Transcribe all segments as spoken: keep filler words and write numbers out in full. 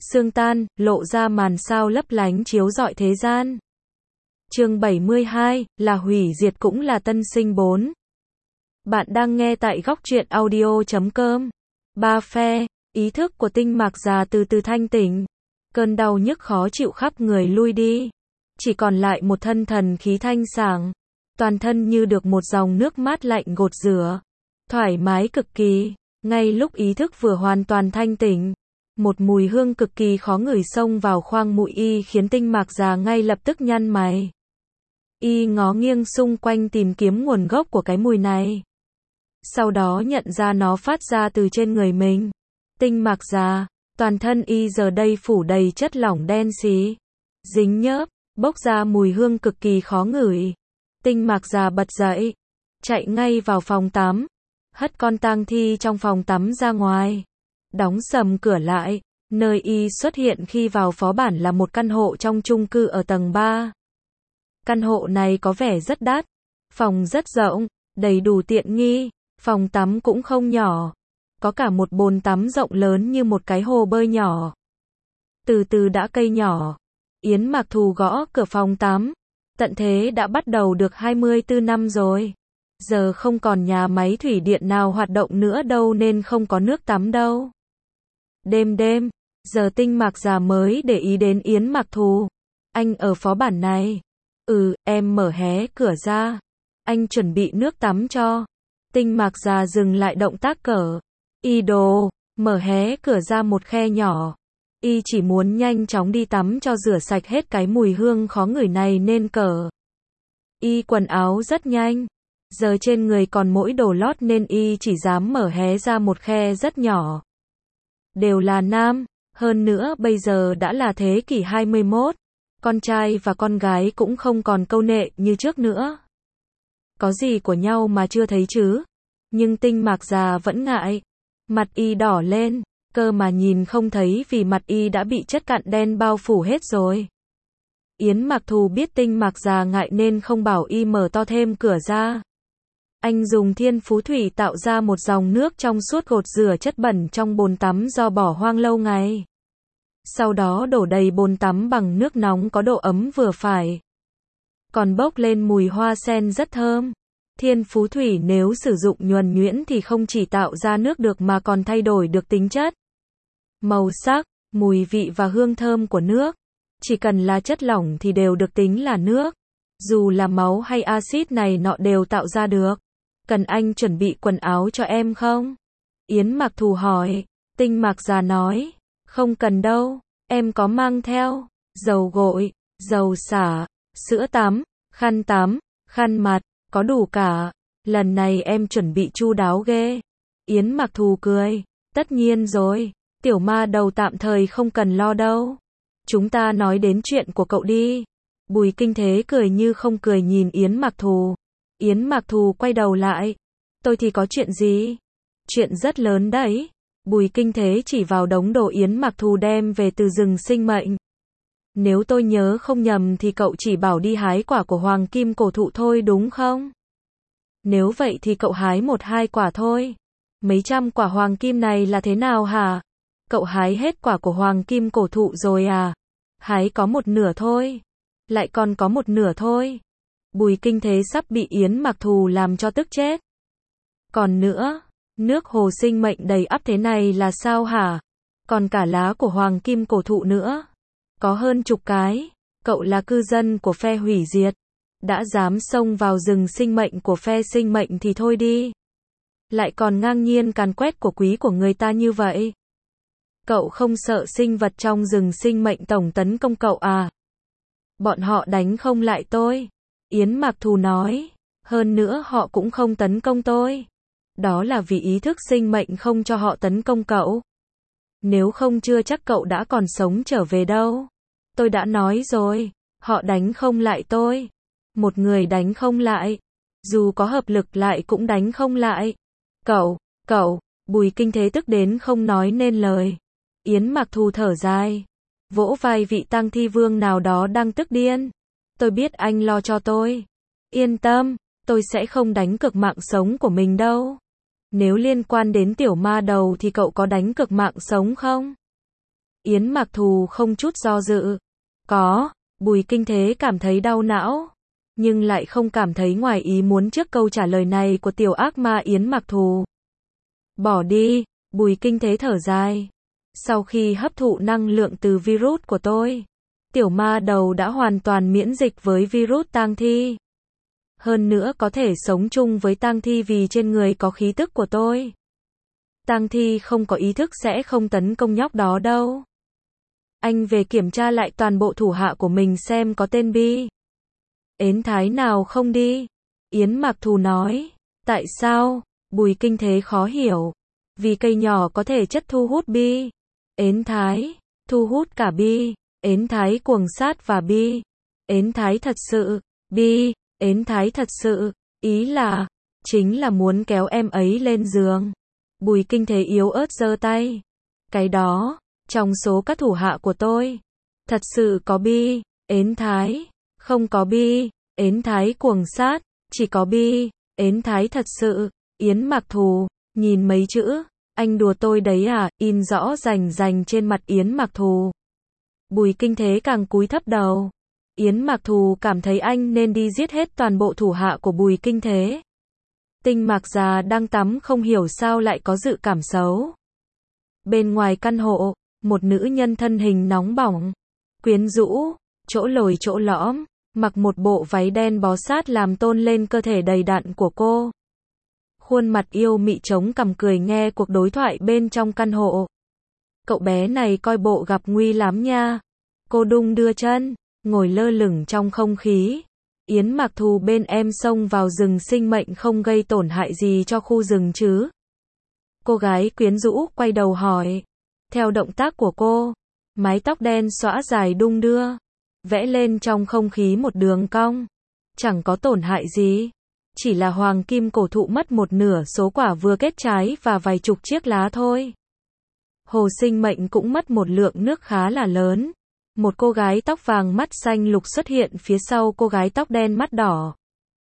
Sương tan, lộ ra màn sao lấp lánh chiếu rọi thế gian. Chương bảy mươi hai, là hủy diệt cũng là tân sinh bốn. Bạn đang nghe tại góc truyện audio chấm com. Ba phe, ý thức của Tinh Mạc già từ từ thanh tỉnh. Cơn đau nhức khó chịu khắp người lui đi. Chỉ còn lại một thân thần khí thanh sảng. Toàn thân như được một dòng nước mát lạnh gột rửa. Thoải mái cực kỳ. Ngay lúc ý thức vừa hoàn toàn thanh tỉnh, một mùi hương cực kỳ khó ngửi xông vào khoang mũi y khiến Tinh Mạc già ngay lập tức nhăn mày. Y ngó nghiêng xung quanh tìm kiếm nguồn gốc của cái mùi này. Sau đó nhận ra nó phát ra từ trên người mình. Tinh Mạc già, toàn thân y giờ đây phủ đầy chất lỏng đen xí, dính nhớp, bốc ra mùi hương cực kỳ khó ngửi. Tinh Mạc già bật dậy, chạy ngay vào phòng tắm, hất con tang thi trong phòng tắm ra ngoài, đóng sầm cửa lại. Nơi y xuất hiện khi vào phó bản là một căn hộ trong chung cư ở tầng ba. Căn hộ này có vẻ rất đắt, phòng rất rộng, đầy đủ tiện nghi, phòng tắm cũng không nhỏ, có cả một bồn tắm rộng lớn như một cái hồ bơi nhỏ. Từ từ đã cây nhỏ, Yến Mạc Thù gõ cửa phòng tắm. Tận thế đã bắt đầu được hai mươi tư năm rồi. Giờ không còn nhà máy thủy điện nào hoạt động nữa đâu nên không có nước tắm đâu. Đêm đêm, giờ Tinh Mạc già mới để ý đến Yến Mạc Thù. Anh ở phó bản này. Ừ, em mở hé cửa ra. Anh chuẩn bị nước tắm cho. Tinh Mạc già dừng lại động tác cởi y đồ, mở hé cửa ra một khe nhỏ. Y chỉ muốn nhanh chóng đi tắm cho rửa sạch hết cái mùi hương khó ngửi này nên cởi y quần áo rất nhanh. Giờ trên người còn mỗi đồ lót nên y chỉ dám mở hé ra một khe rất nhỏ. Đều là nam, hơn nữa bây giờ đã là thế kỷ hai mươi mốt. Con trai và con gái cũng không còn câu nệ như trước nữa. Có gì của nhau mà chưa thấy chứ? Nhưng Tinh Mạc già vẫn ngại. Mặt y đỏ lên, cơ mà nhìn không thấy vì mặt y đã bị chất cặn đen bao phủ hết rồi. Yến Mạc Thù biết Tinh Mạc già ngại nên không bảo y mở to thêm cửa ra. Anh dùng thiên phú thủy tạo ra một dòng nước trong suốt gột rửa chất bẩn trong bồn tắm do bỏ hoang lâu ngày. Sau đó đổ đầy bồn tắm bằng nước nóng có độ ấm vừa phải. Còn bốc lên mùi hoa sen rất thơm. Thiên phú thủy nếu sử dụng nhuần nhuyễn thì không chỉ tạo ra nước được mà còn thay đổi được tính chất, màu sắc, mùi vị và hương thơm của nước. Chỉ cần là chất lỏng thì đều được tính là nước. Dù là máu hay axit này nọ đều tạo ra được. Cần anh chuẩn bị quần áo cho em không? Yến Mạc Thù hỏi. Tinh Mạc già nói. Không cần đâu, em có mang theo dầu gội, dầu xả, sữa tắm, khăn tắm, khăn mặt, có đủ cả. Lần này em chuẩn bị chu đáo ghê. Yến Mạc Thù cười. Tất nhiên rồi, tiểu ma đầu tạm thời không cần lo đâu. Chúng ta nói đến chuyện của cậu đi. Bùi Kinh Thế cười như không cười nhìn Yến Mạc Thù. Yến Mạc Thù quay đầu lại. Tôi thì có chuyện gì? Chuyện rất lớn đấy. Bùi Kinh Thế chỉ vào đống đồ Yến Mạc Thù đem về từ rừng sinh mệnh. Nếu tôi nhớ không nhầm thì cậu chỉ bảo đi hái quả của hoàng kim cổ thụ thôi đúng không? Nếu vậy thì cậu hái một hai quả thôi. Mấy trăm quả hoàng kim này là thế nào hả? Cậu hái hết quả của hoàng kim cổ thụ rồi à? Hái có một nửa thôi. Lại còn có một nửa thôi. Bùi Kinh Thế sắp bị Yến Mạc Thù làm cho tức chết. Còn nữa, nước hồ sinh mệnh đầy ắp thế này là sao hả? Còn cả lá của hoàng kim cổ thụ nữa. Có hơn chục cái. Cậu là cư dân của phe hủy diệt. Đã dám xông vào rừng sinh mệnh của phe sinh mệnh thì thôi đi. Lại còn ngang nhiên càn quét của quý của người ta như vậy. Cậu không sợ sinh vật trong rừng sinh mệnh tổng tấn công cậu à? Bọn họ đánh không lại tôi. Yến Mạc Thù nói. Hơn nữa họ cũng không tấn công tôi. Đó là vì ý thức sinh mệnh không cho họ tấn công cậu. Nếu không chưa chắc cậu đã còn sống trở về đâu. Tôi đã nói rồi, họ đánh không lại tôi. Một người đánh không lại. Dù có hợp lực lại cũng đánh không lại. Cậu, cậu, Bùi Kinh Thế tức đến không nói nên lời. Yến Mạc Thù thở dài. Vỗ vai vị tang thi vương nào đó đang tức điên. Tôi biết anh lo cho tôi. Yên tâm, tôi sẽ không đánh cược mạng sống của mình đâu. Nếu liên quan đến tiểu ma đầu thì cậu có đánh cược mạng sống không? Yến Mặc Thù không chút do dự. Có, Bùi Kinh Thế cảm thấy đau não, nhưng lại không cảm thấy ngoài ý muốn trước câu trả lời này của tiểu ác ma Yến Mặc Thù. Bỏ đi, Bùi Kinh Thế thở dài. Sau khi hấp thụ năng lượng từ virus của tôi, tiểu ma đầu đã hoàn toàn miễn dịch với virus tang thi. Hơn nữa có thể sống chung với tang thi vì trên người có khí tức của tôi. Tang thi không có ý thức sẽ không tấn công nhóc đó đâu. Anh về kiểm tra lại toàn bộ thủ hạ của mình xem có tên Bi Ến Thái nào không đi. Yến Mặc Thù nói. Tại sao? Bùi Kinh Thế khó hiểu. Vì cây nhỏ có thể chất thu hút Bi Ến Thái, thu hút cả Bi Ến Thái cuồng sát và Bi Ến Thái thật sự. Bi Ến Thái thật sự, ý là, chính là muốn kéo em ấy lên giường. Bùi Kinh Thế yếu ớt giơ tay. Cái đó, trong số các thủ hạ của tôi, thật sự có Bi Ến Thái, không có Bi Ến Thái cuồng sát, chỉ có Bi Ến Thái thật sự. Yến Mặc Thù, nhìn mấy chữ, anh đùa tôi đấy à, in rõ rành rành trên mặt Yến Mặc Thù. Bùi Kinh Thế càng cúi thấp đầu. Yến Mặc Thù cảm thấy anh nên đi giết hết toàn bộ thủ hạ của Bùi Kinh Thế. Tinh Mạc già đang tắm không hiểu sao lại có dự cảm xấu. Bên ngoài căn hộ, một nữ nhân thân hình nóng bỏng, quyến rũ, chỗ lồi chỗ lõm, mặc một bộ váy đen bó sát làm tôn lên cơ thể đầy đặn của cô. Khuôn mặt yêu mị chống cằm cười nghe cuộc đối thoại bên trong căn hộ. Cậu bé này coi bộ gặp nguy lắm nha. Cô đung đưa chân, ngồi lơ lửng trong không khí. Yến Mặc Thù bên em xông vào rừng sinh mệnh không gây tổn hại gì cho khu rừng chứ? Cô gái quyến rũ quay đầu hỏi. Theo động tác của cô, mái tóc đen xõa dài đung đưa, vẽ lên trong không khí một đường cong. Chẳng có tổn hại gì. Chỉ là hoàng kim cổ thụ mất một nửa số quả vừa kết trái và vài chục chiếc lá thôi. Hồ sinh mệnh cũng mất một lượng nước khá là lớn. Một cô gái tóc vàng mắt xanh lục xuất hiện phía sau cô gái tóc đen mắt đỏ.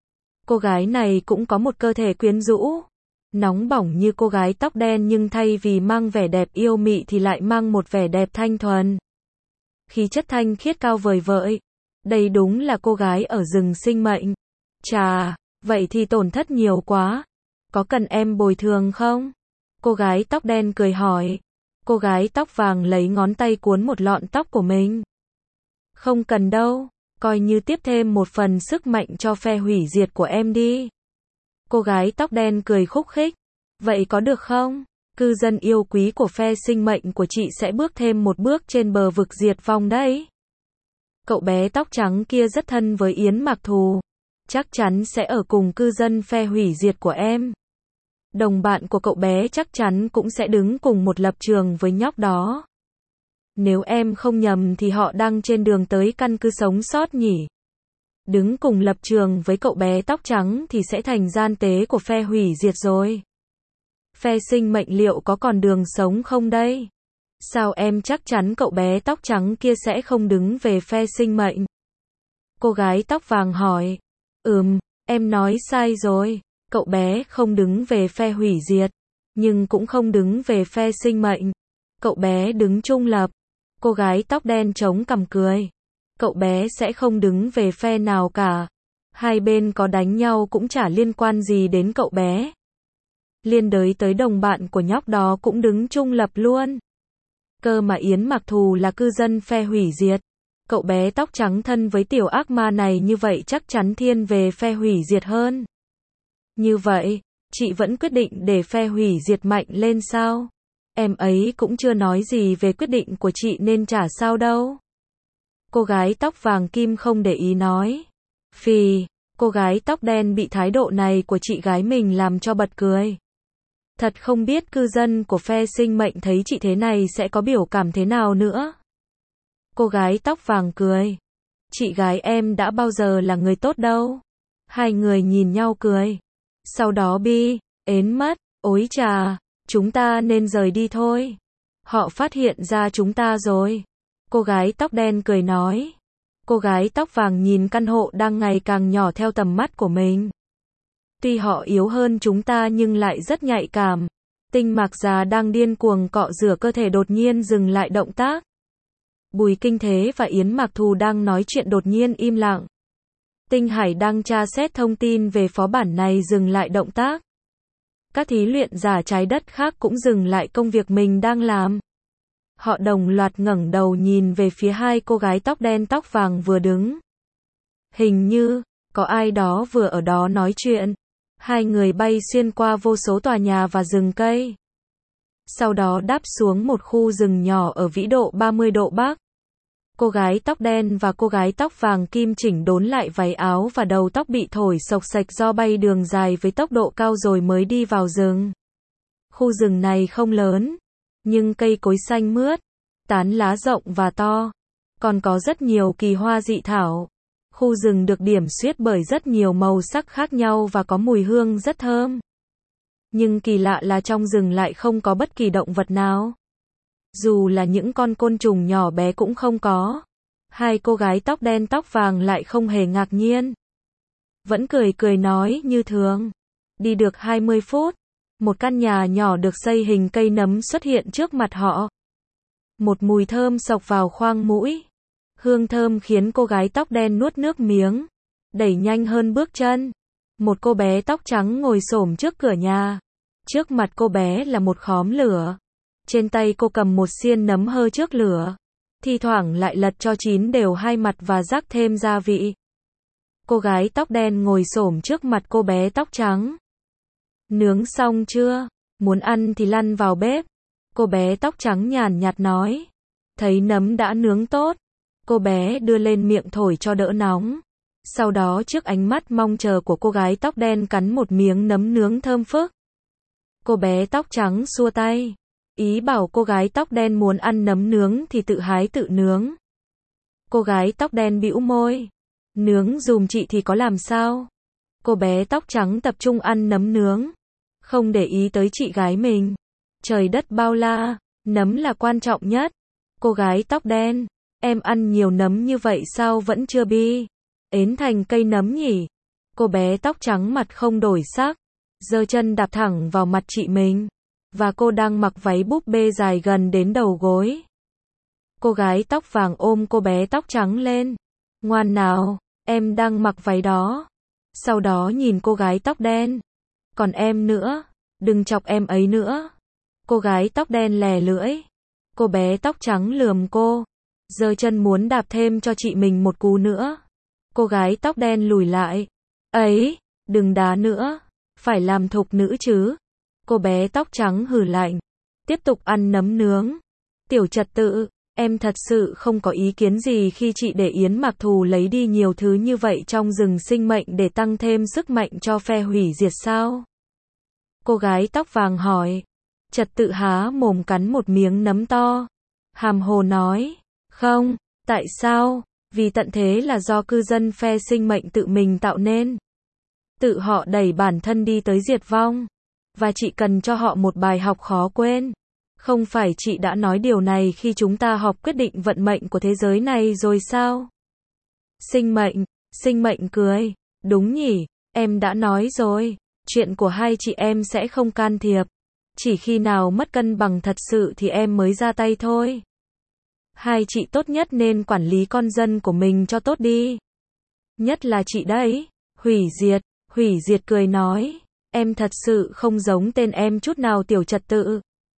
Cô gái này cũng có một cơ thể quyến rũ, nóng bỏng như cô gái tóc đen nhưng thay vì mang vẻ đẹp yêu mị thì lại mang một vẻ đẹp thanh thuần. Khí chất thanh khiết cao vời vợi. Đây đúng là cô gái ở rừng sinh mệnh. Chà, vậy thì tổn thất nhiều quá. Có cần em bồi thường không? Cô gái tóc đen cười hỏi. Cô gái tóc vàng lấy ngón tay cuốn một lọn tóc của mình. Không cần đâu, coi như tiếp thêm một phần sức mạnh cho phe hủy diệt của em đi. Cô gái tóc đen cười khúc khích. Vậy có được không? Cư dân yêu quý của phe sinh mệnh của chị sẽ bước thêm một bước trên bờ vực diệt vong đấy. Cậu bé tóc trắng kia rất thân với Yến Mặc Thù. Chắc chắn sẽ ở cùng cư dân phe hủy diệt của em. Đồng bạn của cậu bé chắc chắn cũng sẽ đứng cùng một lập trường với nhóc đó. Nếu em không nhầm thì họ đang trên đường tới căn cứ sống sót nhỉ. Đứng cùng lập trường với cậu bé tóc trắng thì sẽ thành gian tế của phe hủy diệt rồi. Phe sinh mệnh liệu có còn đường sống không đây? Sao em chắc chắn cậu bé tóc trắng kia sẽ không đứng về phe sinh mệnh? Cô gái tóc vàng hỏi. Ừm, em nói sai rồi. Cậu bé không đứng về phe hủy diệt, nhưng cũng không đứng về phe sinh mệnh. Cậu bé đứng trung lập. Cô gái tóc đen chống cằm cười. Cậu bé sẽ không đứng về phe nào cả. Hai bên có đánh nhau cũng chả liên quan gì đến cậu bé. Liên đới tới đồng bạn của nhóc đó cũng đứng trung lập luôn. Cơ mà Yến Mặc Thù là cư dân phe hủy diệt. Cậu bé tóc trắng thân với tiểu ác ma này như vậy chắc chắn thiên về phe hủy diệt hơn. Như vậy, chị vẫn quyết định để phe hủy diệt mạnh lên sao? Em ấy cũng chưa nói gì về quyết định của chị nên chả sao đâu. Cô gái tóc vàng kim không để ý nói. Phì, cô gái tóc đen bị thái độ này của chị gái mình làm cho bật cười. Thật không biết cư dân của phe sinh mệnh thấy chị thế này sẽ có biểu cảm thế nào nữa. Cô gái tóc vàng cười. Chị gái em đã bao giờ là người tốt đâu. Hai người nhìn nhau cười. Sau đó Bi Ến mất. Ối chà, chúng ta nên rời đi thôi. Họ phát hiện ra chúng ta rồi. Cô gái tóc đen cười nói. Cô gái tóc vàng nhìn căn hộ đang ngày càng nhỏ theo tầm mắt của mình. Tuy họ yếu hơn chúng ta nhưng lại rất nhạy cảm. Tinh Mạc già đang điên cuồng cọ rửa cơ thể đột nhiên dừng lại động tác. Bùi Kinh Thế và Yến Mạc Thù đang nói chuyện đột nhiên im lặng. Tinh Hải đang tra xét thông tin về phó bản này dừng lại động tác. Các thí luyện giả trái đất khác cũng dừng lại công việc mình đang làm. Họ đồng loạt ngẩng đầu nhìn về phía hai cô gái tóc đen tóc vàng vừa đứng. Hình như, có ai đó vừa ở đó nói chuyện. Hai người bay xuyên qua vô số tòa nhà và rừng cây. Sau đó đáp xuống một khu rừng nhỏ ở vĩ độ ba mươi độ Bắc. Cô gái tóc đen và cô gái tóc vàng kim chỉnh đốn lại váy áo và đầu tóc bị thổi xộc xệch do bay đường dài với tốc độ cao rồi mới đi vào rừng. Khu rừng này không lớn, nhưng cây cối xanh mướt, tán lá rộng và to. Còn có rất nhiều kỳ hoa dị thảo. Khu rừng được điểm xuyết bởi rất nhiều màu sắc khác nhau và có mùi hương rất thơm. Nhưng kỳ lạ là trong rừng lại không có bất kỳ động vật nào. Dù là những con côn trùng nhỏ bé cũng không có. Hai cô gái tóc đen tóc vàng lại không hề ngạc nhiên. Vẫn cười cười nói như thường. Đi được hai mươi phút, một căn nhà nhỏ được xây hình cây nấm xuất hiện trước mặt họ. Một mùi thơm xộc vào khoang mũi. Hương thơm khiến cô gái tóc đen nuốt nước miếng, đẩy nhanh hơn bước chân. Một cô bé tóc trắng ngồi xổm trước cửa nhà. Trước mặt cô bé là một khóm lửa. Trên tay cô cầm một xiên nấm hơ trước lửa. Thi thoảng lại lật cho chín đều hai mặt và rắc thêm gia vị. Cô gái tóc đen ngồi xổm trước mặt cô bé tóc trắng. Nướng xong chưa? Muốn ăn thì lăn vào bếp. Cô bé tóc trắng nhàn nhạt nói. Thấy nấm đã nướng tốt. Cô bé đưa lên miệng thổi cho đỡ nóng. Sau đó trước ánh mắt mong chờ của cô gái tóc đen cắn một miếng nấm nướng thơm phức. Cô bé tóc trắng xua tay. Ý bảo cô gái tóc đen muốn ăn nấm nướng thì tự hái tự nướng. Cô gái tóc đen bĩu môi. Nướng dùm chị thì có làm sao? Cô bé tóc trắng tập trung ăn nấm nướng. Không để ý tới chị gái mình. Trời đất bao la, nấm là quan trọng nhất. Cô gái tóc đen. Em ăn nhiều nấm như vậy sao vẫn chưa bi? Ến thành cây nấm nhỉ? Cô bé tóc trắng mặt không đổi sắc. Giơ chân đạp thẳng vào mặt chị mình. Và cô đang mặc váy búp bê dài gần đến đầu gối. Cô gái tóc vàng ôm cô bé tóc trắng lên. Ngoan nào, em đang mặc váy đó. Sau đó nhìn cô gái tóc đen. Còn em nữa, đừng chọc em ấy nữa. Cô gái tóc đen lè lưỡi. Cô bé tóc trắng lườm cô. Giơ chân muốn đạp thêm cho chị mình một cú nữa. Cô gái tóc đen lùi lại. Ấy, đừng đá nữa. Phải làm thục nữ chứ. Cô bé tóc trắng hừ lạnh. Tiếp tục ăn nấm nướng. Tiểu trật tự, em thật sự không có ý kiến gì khi chị để Yến Mạc Thù lấy đi nhiều thứ như vậy trong rừng sinh mệnh để tăng thêm sức mạnh cho phe hủy diệt sao? Cô gái tóc vàng hỏi. Trật tự há mồm cắn một miếng nấm to. Hàm hồ nói. Không, tại sao? Vì tận thế là do cư dân phe sinh mệnh tự mình tạo nên. Tự họ đẩy bản thân đi tới diệt vong. Và chị cần cho họ một bài học khó quên. Không phải chị đã nói điều này khi chúng ta học quyết định vận mệnh của thế giới này rồi sao? Sinh mệnh, sinh mệnh cười. Đúng nhỉ, em đã nói rồi. Chuyện của hai chị em sẽ không can thiệp. Chỉ khi nào mất cân bằng thật sự thì em mới ra tay thôi. Hai chị tốt nhất nên quản lý con dân của mình cho tốt đi. Nhất là chị đấy. Hủy diệt, hủy diệt cười nói. Em thật sự không giống tên em chút nào tiểu trật tự.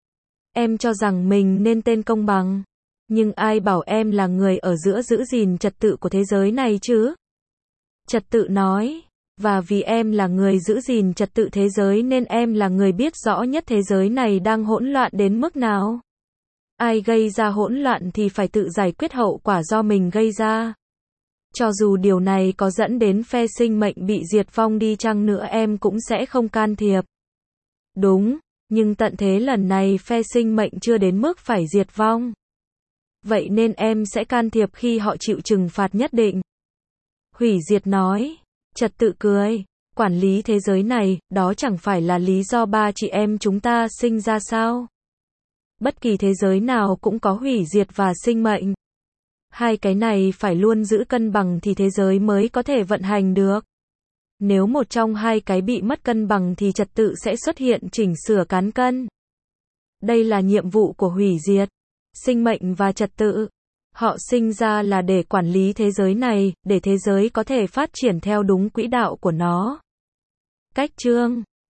Em cho rằng mình nên tên công bằng. Nhưng ai bảo em là người ở giữa giữ gìn trật tự của thế giới này chứ? Trật tự nói. Và vì em là người giữ gìn trật tự thế giới nên em là người biết rõ nhất thế giới này đang hỗn loạn đến mức nào. Ai gây ra hỗn loạn thì phải tự giải quyết hậu quả do mình gây ra. Cho dù điều này có dẫn đến phe sinh mệnh bị diệt vong đi chăng nữa em cũng sẽ không can thiệp. Đúng, nhưng tận thế lần này phe sinh mệnh chưa đến mức phải diệt vong. Vậy nên em sẽ can thiệp khi họ chịu trừng phạt nhất định. Hủy diệt nói. Trật tự cười. Quản lý thế giới này, đó chẳng phải là lý do ba chị em chúng ta sinh ra sao? Bất kỳ thế giới nào cũng có hủy diệt và sinh mệnh. Hai cái này phải luôn giữ cân bằng thì thế giới mới có thể vận hành được. Nếu một trong hai cái bị mất cân bằng thì trật tự sẽ xuất hiện chỉnh sửa cán cân. Đây là nhiệm vụ của hủy diệt, sinh mệnh và trật tự. Họ sinh ra là để quản lý thế giới này, để thế giới có thể phát triển theo đúng quỹ đạo của nó. Cách chương